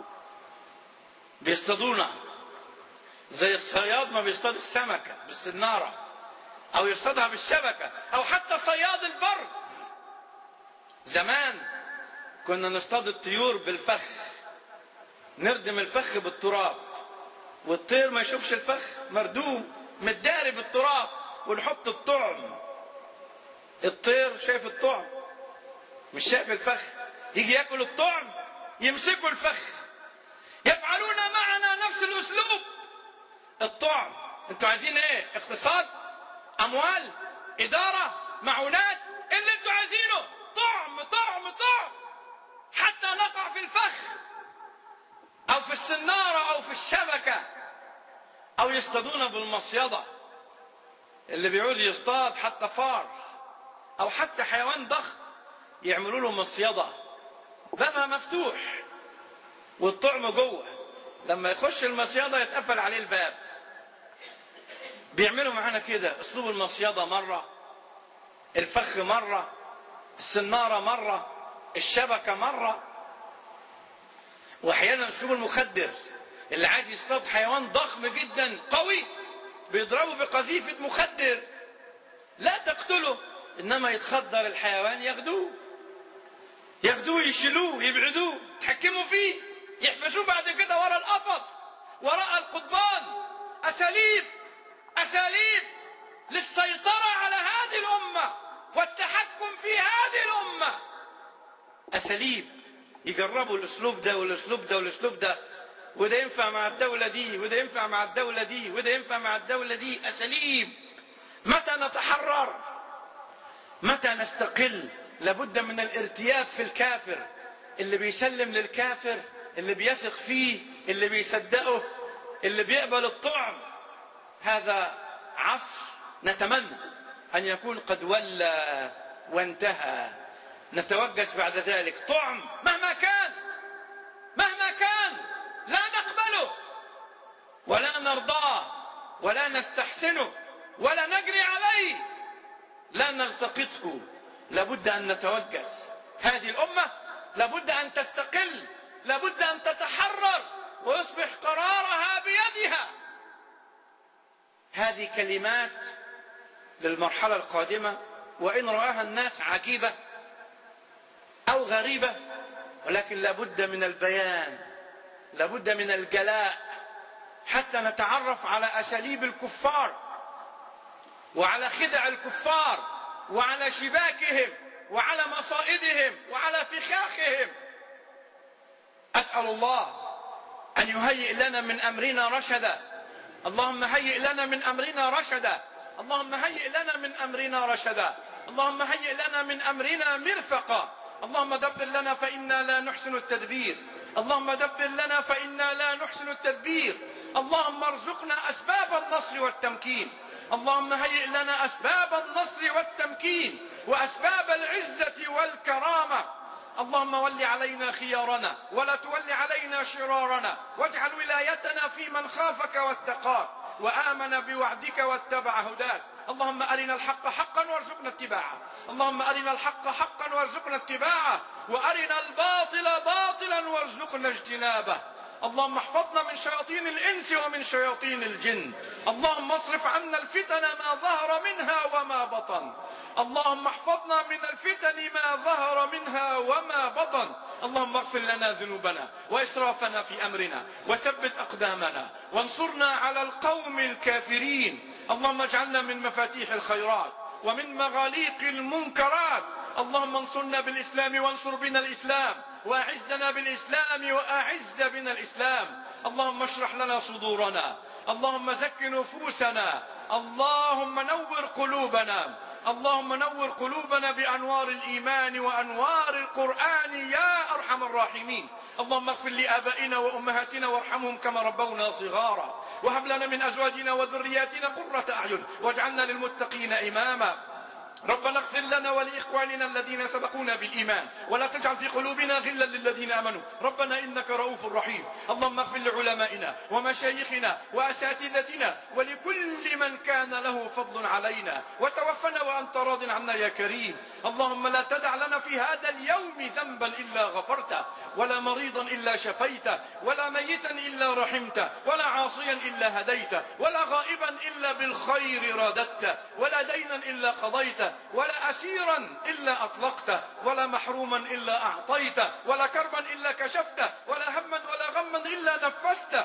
بيصطادونا زي الصياد ما بيصطاد السمكة بالسنارة أو يصطادها بالشبكة، أو حتى صياد البر. زمان كنا نصطاد الطيور بالفخ، نردم الفخ بالتراب والطير ما يشوفش الفخ، مردوم متداري بالتراب، ونحط الطعم. الطير شايف الطعم مش شايف الفخ، يجي ياكل الطعم يمسكوا الفخ. يفعلون معنا نفس الأسلوب. الطعم، انتوا عايزين ايه؟ اقتصاد، اموال، ادارة، معونات، اللي انتوا عايزينه طعم طعم طعم، حتى نقع في الفخ او في السنارة او في الشبكة، او يصطادونا بالمصيدة. اللي بيعوز يصطاد حتى فار او حتى حيوان ضخم يعملوا له مصيدة، بابها مفتوح والطعم جوه، لما يخش المصيدة يتقفل عليه الباب. بيعملوا معانا كده، اسلوب المصيدة مرة، الفخ مرة، السنارة مرة، الشبكة مرة، واحيانا اسلوب المخدر. اللي عايز يصطاد حيوان ضخم جدا قوي بيضربه بقذيفة مخدر، لا تقتله، إنما يتخدر الحيوان ياخدوه ياخدوه يشيلوه يبعدوه يتحكموا فيه يحبسوه بعد كده وراء القفص وراء القضبان. أساليب أساليب للسيطرة على هذه الأمة والتحكم في هذه الأمة. أساليب يجربوا الأسلوب ده والأسلوب ده والأسلوب ده، وده ينفع مع الدولة دي وده ينفع مع الدولة دي وده ينفع مع الدولة دي. أساليب. متى نتحرر؟ متى نستقل؟ لابد من الارتياب في الكافر، اللي بيسلم للكافر، اللي بيثق فيه، اللي بيصدقه، اللي بيقبل الطعم. هذا عصر نتمنى أن يكون قد ولى وانتهى. نتوجس بعد ذلك. طعم مهما كان مهما كان لا نقبله ولا نرضاه ولا نستحسنه ولا نجري عليه، لا نلتقطه. لابد أن نتوجس. هذه الأمة لابد أن تستقل، لابد أن تتحرر ويصبح قرارها بيدها. هذه كلمات للمرحلة القادمة، وإن رآها الناس عجيبة أو غريبة، ولكن لابد من البيان، لابد من الجلاء، حتى نتعرف على أساليب الكفار وعلى خدع الكفار وعلى شباكهم وعلى مصائدهم وعلى فخاخهم. أسأل الله أن يهيئ لنا من أمرنا رشدا. اللهم هيئ لنا من أمرنا رشدا. اللهم هيئ لنا من أمرنا رشدا. اللهم هيئ لنا من أمرنا مرفقا. اللهم دبر لنا فإنا لا نحسن التدبير. اللهم دبر لنا فإنا لا نحسن التدبير. اللهم ارزقنا أسباب النصر والتمكين. اللهم هيئ لنا أسباب النصر والتمكين وأسباب العزة والكرامة. اللهم ول علينا خيارنا ولا تول علينا شرارنا، واجعل ولايتنا في من خافك واتقاك وآمن بوعدك واتبع هداك. اللهم أرنا الحق حقا وارزقنا اتباعه. اللهم أرنا الحق حقا وارزقنا اتباعه، وأرنا الباطل باطلا وارزقنا اجتنابه. اللهم احفظنا من شياطين الإنس ومن شياطين الجن. اللهم اصرف عنا الفتن ما ظهر منها وما بطن. اللهم احفظنا من الفتن ما ظهر منها وما بطن. اللهم اغفر لنا ذنوبنا وإسرافنا في أمرنا وثبت أقدامنا وانصرنا على القوم الكافرين. اللهم اجعلنا من مفاتيح الخيرات ومن مغاليق المنكرات. اللهم انصرنا بالإسلام وانصر بنا الإسلام، وأعزنا بالإسلام وأعز بنا الإسلام. اللهم اشرح لنا صدورنا. اللهم زك نفوسنا. اللهم نور قلوبنا. اللهم نور قلوبنا بأنوار الإيمان وأنوار القرآن يا أرحم الراحمين. اللهم اغفر لآبائنا وأمهاتنا وارحمهم كما ربونا صغارا، وهب لنا من أزواجنا وذرياتنا قرة أعين واجعلنا للمتقين إماما. ربنا اغفر لنا ولإخواننا الذين سبقونا بالإيمان ولا تجعل في قلوبنا غلا للذين آمنوا ربنا إنك رؤوف رحيم. اللهم اغفر لعلمائنا ومشايخنا وأساتذتنا ولكل من كان له فضل علينا، وتوفنا وأنت راض عنا يا كريم. اللهم لا تدع لنا في هذا اليوم ذنبا إلا غفرته، ولا مريضا إلا شفيته، ولا ميتا إلا رحمته، ولا عاصيا إلا هديته، ولا غائبا إلا بالخير راددته، ولا دينا إلا قضيته، ولا أسيرا إلا أطلقته، ولا محروما إلا أعطيته، ولا كربا إلا كشفته، ولا هما ولا غما إلا نفسته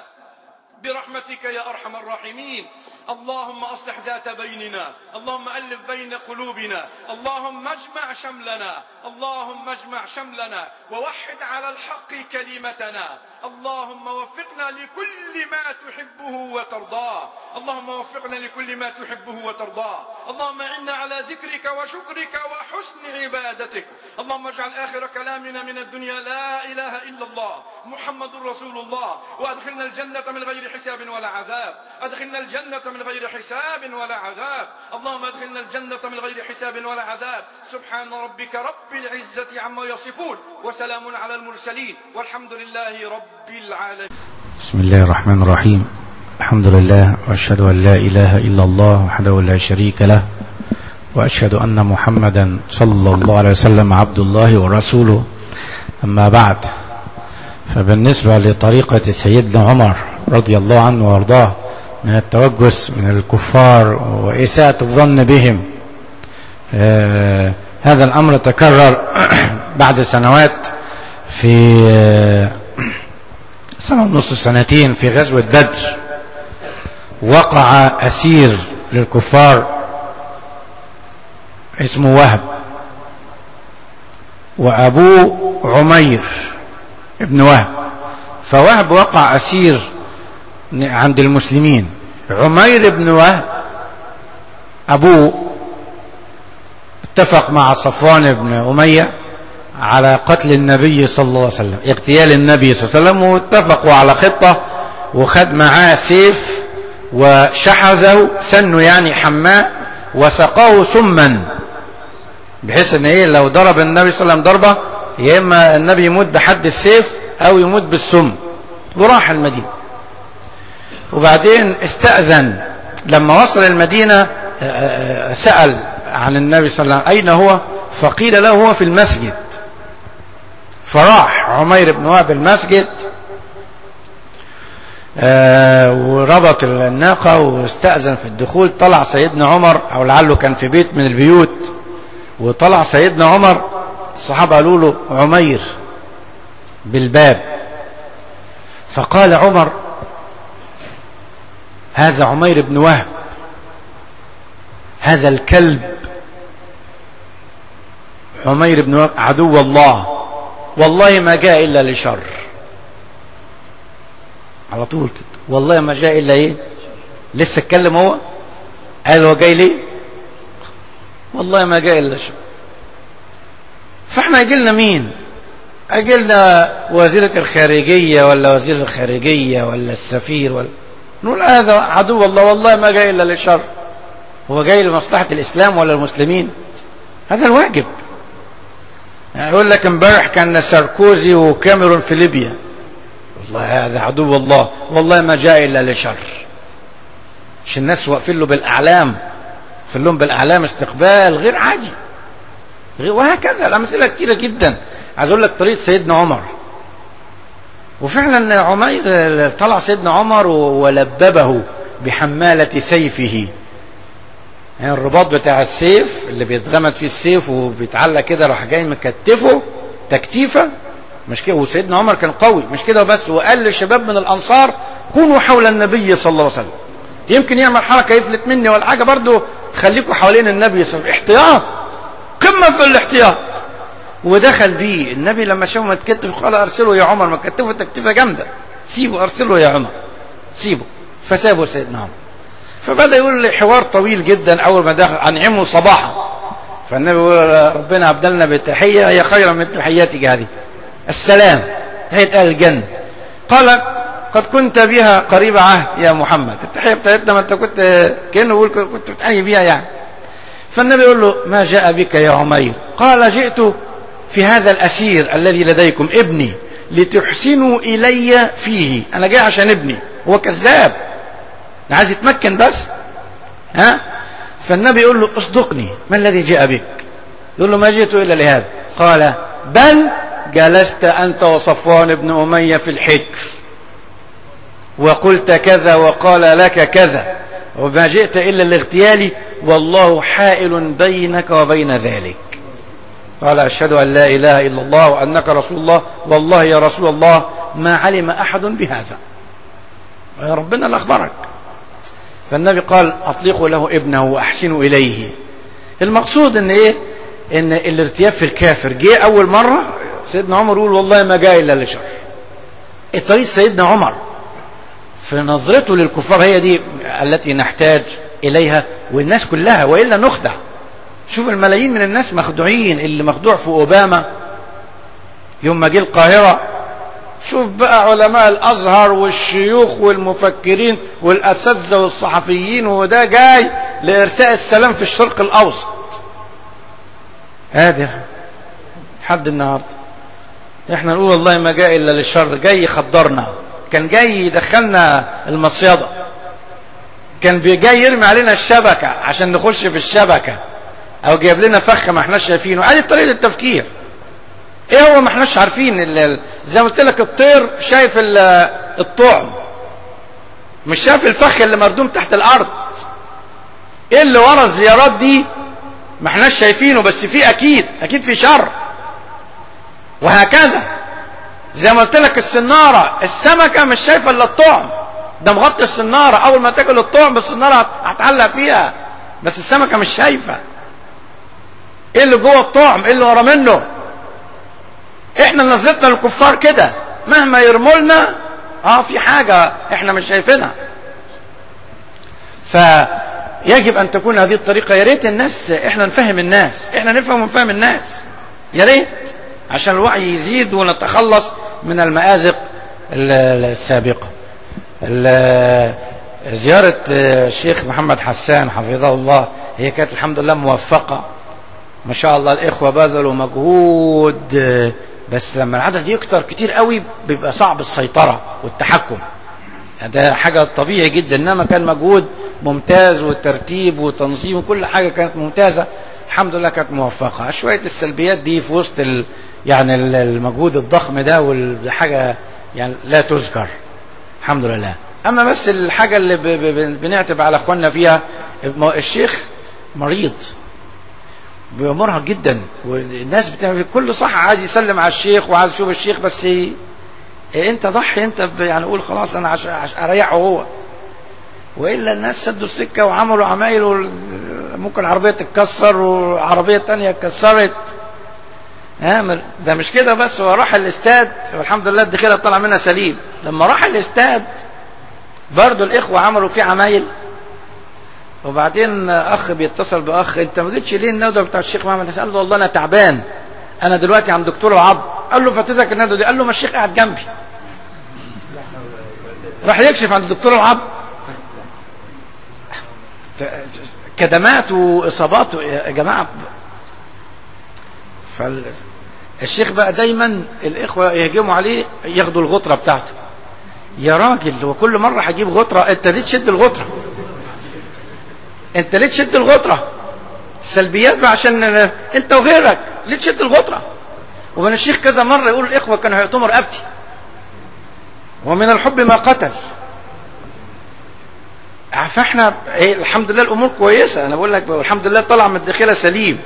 برحمتك يا أرحم الراحمين. اللهم أصلح ذات بيننا. اللهم ألف بين قلوبنا. اللهم اجمع شملنا. اللهم اجمع شملنا ووحد على الحق كلمتنا. اللهم وفقنا لكل ما تحبه وترضاه. اللهم وفقنا لكل ما تحبه وترضاه. اللهم إنا على ذكرك وشكرك وحسن عبادتك. اللهم اجعل آخر كلامنا من الدنيا لا إله إلا الله محمد رسول الله، وأدخلنا الجنة من غير حساب ولا عذاب. أدخلنا الجنة من غير حساب ولا عذاب. اللهم أدخلنا الجنة من غير حساب ولا عذاب. سبحان ربك رب العزة عما يصفون، وسلام على المرسلين، والحمد لله رب العالمين. بسم الله الرحمن الرحيم. الحمد لله، وأشهد أن لا إله إلا الله وحده لا شريك له، وأشهد أن محمدا صلى الله عليه وسلم عبد الله ورسوله. أما بعد، فبالنسبة لطريقة سيدنا عمر رضي الله عنه وارضاه من التوجس من الكفار وإساءة الظن بهم، آه هذا الأمر تكرر بعد سنوات، في آه سنة ونص سنتين، في غزوة بدر وقع أسير للكفار اسمه وهب، وأبوه عمير ابن وهب. فوهب وقع أسير عند المسلمين. عمير ابن وهب أبوه اتفق مع صفوان بن أمية على قتل النبي صلى الله عليه وسلم، اغتيال النبي صلى الله عليه وسلم، واتفقوا على خطة، وخد معاه سيف وشحذه سنه يعني حماء، وسقاه سما، بحيث ان ايه لو ضرب النبي صلى الله عليه وسلم ضربة يا اما النبي يموت بحد السيف او يموت بالسم. وراح المدينة، وبعدين استأذن لما وصل المدينة، سأل عن النبي صلى الله عليه وسلم أين هو، فقيل له هو في المسجد. فراح عمير بن وهب المسجد وربط الناقة واستأذن في الدخول. طلع سيدنا عمر، أو لعله كان في بيت من البيوت، وطلع سيدنا عمر. الصحابة قالوا له عمير بالباب، فقال عمر هذا عمير بن وهب، هذا الكلب عمير بن وهب عدو الله، والله ما جاء إلا لشر. على طول كده، والله ما جاء إلا إيه، لسه اتكلم هو، قال هو جاي ليه، والله ما جاء إلا شر. فاحنا يجي لنا مين؟ يجي لنا وزيرة الخارجية ولا وزير الخارجية ولا السفير، ولا نقول هذا عدو الله، والله ما جاي إلا لشر. هو جاي لمصلحة الإسلام ولا المسلمين؟ هذا الواجب. يعني يقول لك امبارح كان ساركوزي وكاميرون في ليبيا، والله هذا عدو الله، والله ما جاء إلا لشر. مش الناس واقفين له بالأعلام، في لهم بالأعلام استقبال غير عادي، وهكذا الأمثلة كتيرة جدا. عايز أقول لك طريقة سيدنا عمر، وفعلا عمير طلع سيدنا عمر ولببه بحمالة سيفه، يعني الرباط بتاع السيف اللي بيتغمد فيه السيف وبيتعلق كده، راح جاي مكتفه تكتيفه، مش كده. وسيدنا عمر كان قوي، مش كده بس، وقال للشباب من الأنصار كونوا حول النبي صلى الله عليه وسلم، يمكن يعمل حركة يفلت مني ولا حاجة، برضه خليكوا حوالين النبي صلى الله عليه وسلم، احتياط، قمة في الاحتياط. ودخل بيه النبي لما شافه متكتف قال ارسله يا عمر، مكتفه تكتيفه جامده، سيبه، ارسله يا عمر، سيبه. فسابه سيدنا عمر. فبدأ يقول لي حوار طويل جدا أول ما دخل أنعمه صباحا. فالنبي يقول ربنا أبدلنا بتحية هي خيرا من تحياتك هذه، السلام، تحية أهل الجنة. قال قد كنت بها قريب عهد يا محمد، التحية بتاعتنا ما أنت كنت كأنه يقول كنت بتحيي بها يعني. فالنبي يقول له ما جاء بك يا عمير؟ قال جئت في هذا الأسير الذي لديكم ابني لتحسنوا إلي فيه، أنا جاي عشان ابني، هو كذاب عايز يتمكن بس، ها. فالنبي يقول له اصدقني، ما الذي جاء بك؟ يقول له ما جئت إلا لهذا. قال بل جلست أنت وصفوان بن أمية في الحجر وقلت كذا وقال لك كذا، وما جئت إلا لاغتيالي، والله حائل بينك وبين ذلك. قال أشهد أن لا إله إلا الله وأنك رسول الله، والله يا رسول الله ما علم أحد بهذا، يا ربنا اللي أخبرك. فالنبي قال أطلقوا له ابنه وأحسنوا إليه. المقصود ان ايه، ان الارتياب في الكافر جه اول مرة سيدنا عمر يقول والله ما جاء الا لشر. الطريق سيدنا عمر في نظرته للكفار هي دي التي نحتاج اليها، والناس كلها، وإلا نخدع. شوف الملايين من الناس مخدوعين، اللي مخدوع في أوباما يوم ما جه القاهرة. شوف بقى علماء الأزهر والشيوخ والمفكرين والأساتذة والصحفيين، وده جاي لإرساء السلام في الشرق الأوسط. هذا حد النهاردة احنا نقول والله ما جاء إلا للشر، جاي يخدرنا، كان جاي يدخلنا المصيدة، كان جاي يرمي علينا الشبكة عشان نخش في الشبكة، أو جايب لنا فخ ما احناش شايفينه. هذه طريقة التفكير. ايه هو ما احناش عارفين؟ زي ما قلت لك الطير شايف الطعم، مش شايف الفخ اللي مردوم تحت الارض. ايه اللي ورا الزيارات دي؟ ما احناش شايفينه، بس في اكيد اكيد في شر. وهكذا زي ما قلت لك السناره، السمكه مش شايفه الا الطعم، ده مغطي السناره، اول ما تاكل الطعم السناره هتعلق فيها، بس السمكه مش شايفه ايه اللي جوه الطعم، ايه اللي ورا منه. احنا نظرتنا للكفار كده، مهما يرمولنا اه في حاجه احنا مش شايفينها. فيجب ان تكون هذه الطريقه. يا ريت الناس احنا نفهم الناس، احنا نفهم ونفهم الناس، يا ريت عشان الوعي يزيد ونتخلص من المآزق السابقه. زياره الشيخ محمد حسان حفظه الله هي كانت الحمد لله موفقه، ما شاء الله الإخوة بذلوا مجهود، بس لما العدد يكتر كتير قوي بيبقى صعب السيطرة والتحكم، ده حاجة طبيعي جدا. إنما كان مجهود ممتاز والترتيب وتنظيم وكل حاجة كانت ممتازة، الحمد لله كانت موفقة. شوية السلبيات دي في وسط ال... يعني المجهود الضخم ده والحاجة يعني لا تذكر الحمد لله. أما بس الحاجة اللي ب... ب... بنعتب على أخواننا فيها، الشيخ مريض بيمرها جدا، والناس بتعمل كل صح، عايز يسلم على الشيخ وعايز يشوف الشيخ، بس إيه انت ضحي انت يعني قول خلاص انا عش... عش... اريحه هو، والا الناس سدوا السكه وعملوا عمايل و... ممكن عربيه تتكسر وعربيه تانية اتكسرت. ها ده مش كده بس، هو راح الاستاد والحمد لله الدخيله طلع منها سليم. لما راح الاستاد برضو الاخوه عملوا فيه عمايل، وبعدين اخ بيتصل باخ، انت ما جيتش ليه الندوه بتاع الشيخ محمد حسن؟ قال له والله انا تعبان، انا دلوقتي عند دكتور العظم. قال له فاتتك الندوه دي؟ قال له ما الشيخ قاعد جنبي. راح يكشف عند دكتور العظم، كدمات واصابات يا جماعه. فالشيخ بقى دايما الاخوه يهجموا عليه ياخدوا الغطره بتاعته. يا راجل هو كل مره هجيب غطره، انت ليه تشد الغطره؟ انت ليه تشد الغطرة؟ السلبيات بقى عشان انت وغيرك، ليه تشد الغطرة؟ ومن الشيخ كذا مرة يقول الاخوة كانوا هيقطموا رقبتي، ومن الحب ما قتل. فاحنا ايه الحمد لله الامور كويسة، انا بقول لك الحمد لله طلع من الداخلة سليم.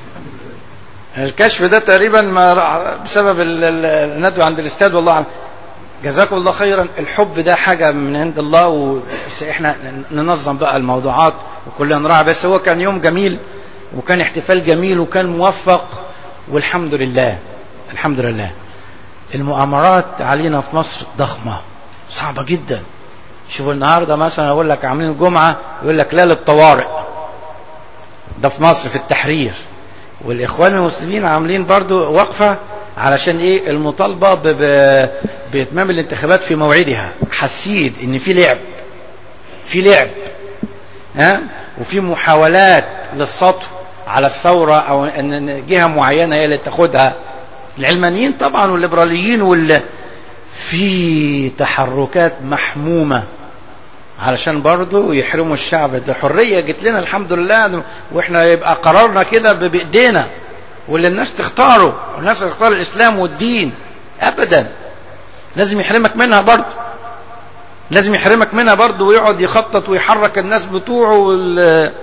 الكشف ده تقريبا ما بسبب الندوة عند الاستاد، والله عنه. جزاكم الله خيرا. الحب ده حاجة من عند الله، واحنا ننظم بقى الموضوعات وكلنا نراعي. بس هو كان يوم جميل وكان احتفال جميل وكان موفق والحمد لله الحمد لله. المؤامرات علينا في مصر ضخمة صعبة جدا. شوفوا النهاردة مثلا اقول لك عاملين الجمعة يقول لك ليلة طوارئ، ده في مصر في التحرير، والاخوان المسلمين عاملين برضو وقفة علشان ايه؟ المطالبة ب... ب... باتمام الانتخابات في موعدها. حسيت ان في لعب في لعب ها وفي محاولات للسطو على الثورة، او ان جهة معينة هي اللي تاخدها. العلمانيين طبعا والليبراليين وال في تحركات محمومة علشان برضو يحرموا الشعب. ده حرية جت لنا الحمد لله، واحنا يبقى قرارنا كده بايدينا، واللي الناس تختاره، والناس تختار الاسلام والدين. ابدا لازم يحرمك منها برضو، لازم يحرمك منها برضو، ويقعد يخطط ويحرك الناس بتوعه وال...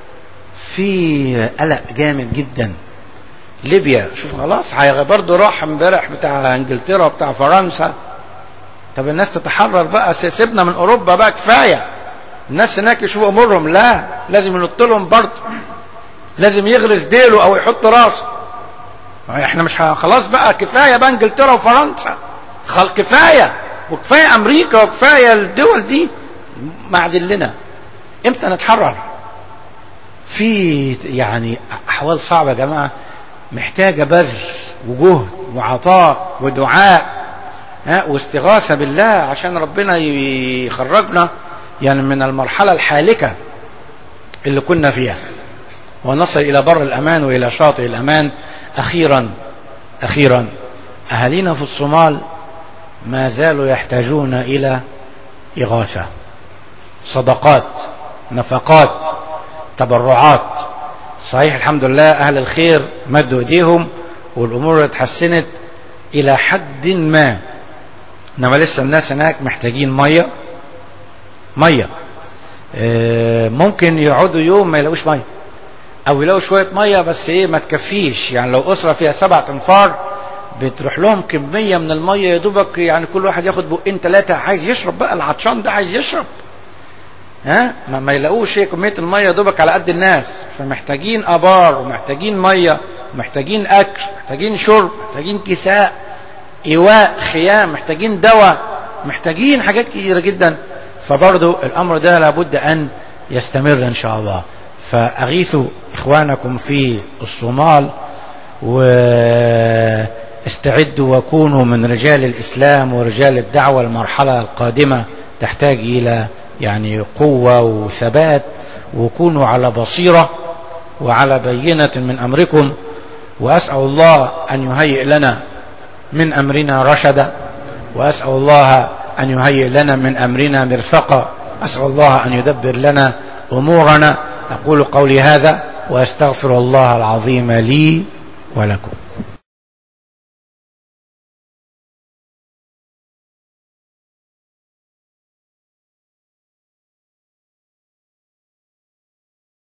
في قلق جامد جدا. ليبيا شوف خلاص برضو راح امبارح بتاع انجلترا وبتاع فرنسا. طب الناس تتحرر بقى، سيبنا من اوروبا بقى، كفايه الناس هناك يشوفوا امورهم. لا لازم ينط لهم برضو، لازم يغرس ديله او يحط راسه. احنا مش خلاص بقى، كفايه بقى انجلترا وفرنسا، خل كفايه، وكفايه امريكا وكفايه الدول دي. معدل لنا امتى نتحرر؟ في يعني احوال صعبه يا جماعه، محتاجه بذل وجهد وعطاء ودعاء ها واستغاثه بالله عشان ربنا يخرجنا يعني من المرحله الحالكه اللي كنا فيها، ونصل إلى بر الأمان وإلى شاطئ الأمان. أخيرا أخيرا أهالينا في الصومال ما زالوا يحتاجون إلى إغاثة، صدقات، نفقات، تبرعات. صحيح الحمد لله أهل الخير مدوا إيديهم والأمور اتحسنت إلى حد ما، إنما لسه الناس هناك محتاجين مية مية ممكن يقعدوا يوم ما يلاقوش مية، او يلاقوا شوية مية بس ايه ما تكفيش. يعني لو اسرة فيها سبعة انفار بتروح لهم كمية من المية يا دوبك يعني كل واحد ياخد بقين ثلاثة، عايز يشرب بقى، العطشان ده عايز يشرب، ها ما, ما يلاقوش ايه كمية المية يا دوبك على قد الناس. فمحتاجين ابار ومحتاجين مية ومحتاجين اكل، محتاجين شرب، محتاجين كساء، ايواء، خيام، محتاجين دواء، محتاجين حاجات كثيرة جدا. فبرضو الامر ده لابد ان يستمر ان شاء الله. فاغيثوا اخوانكم في الصومال واستعدوا وكونوا من رجال الاسلام ورجال الدعوة. المرحلة القادمة تحتاج الى يعني قوة وثبات، وكونوا على بصيرة وعلى بينة من امركم. واسأل الله ان يهيئ لنا من امرنا رشدا، واسأل الله ان يهيئ لنا من امرنا مرفقا، اسأل الله ان يدبر لنا امورنا. اقول قولي هذا واستغفر الله العظيم لي ولكم.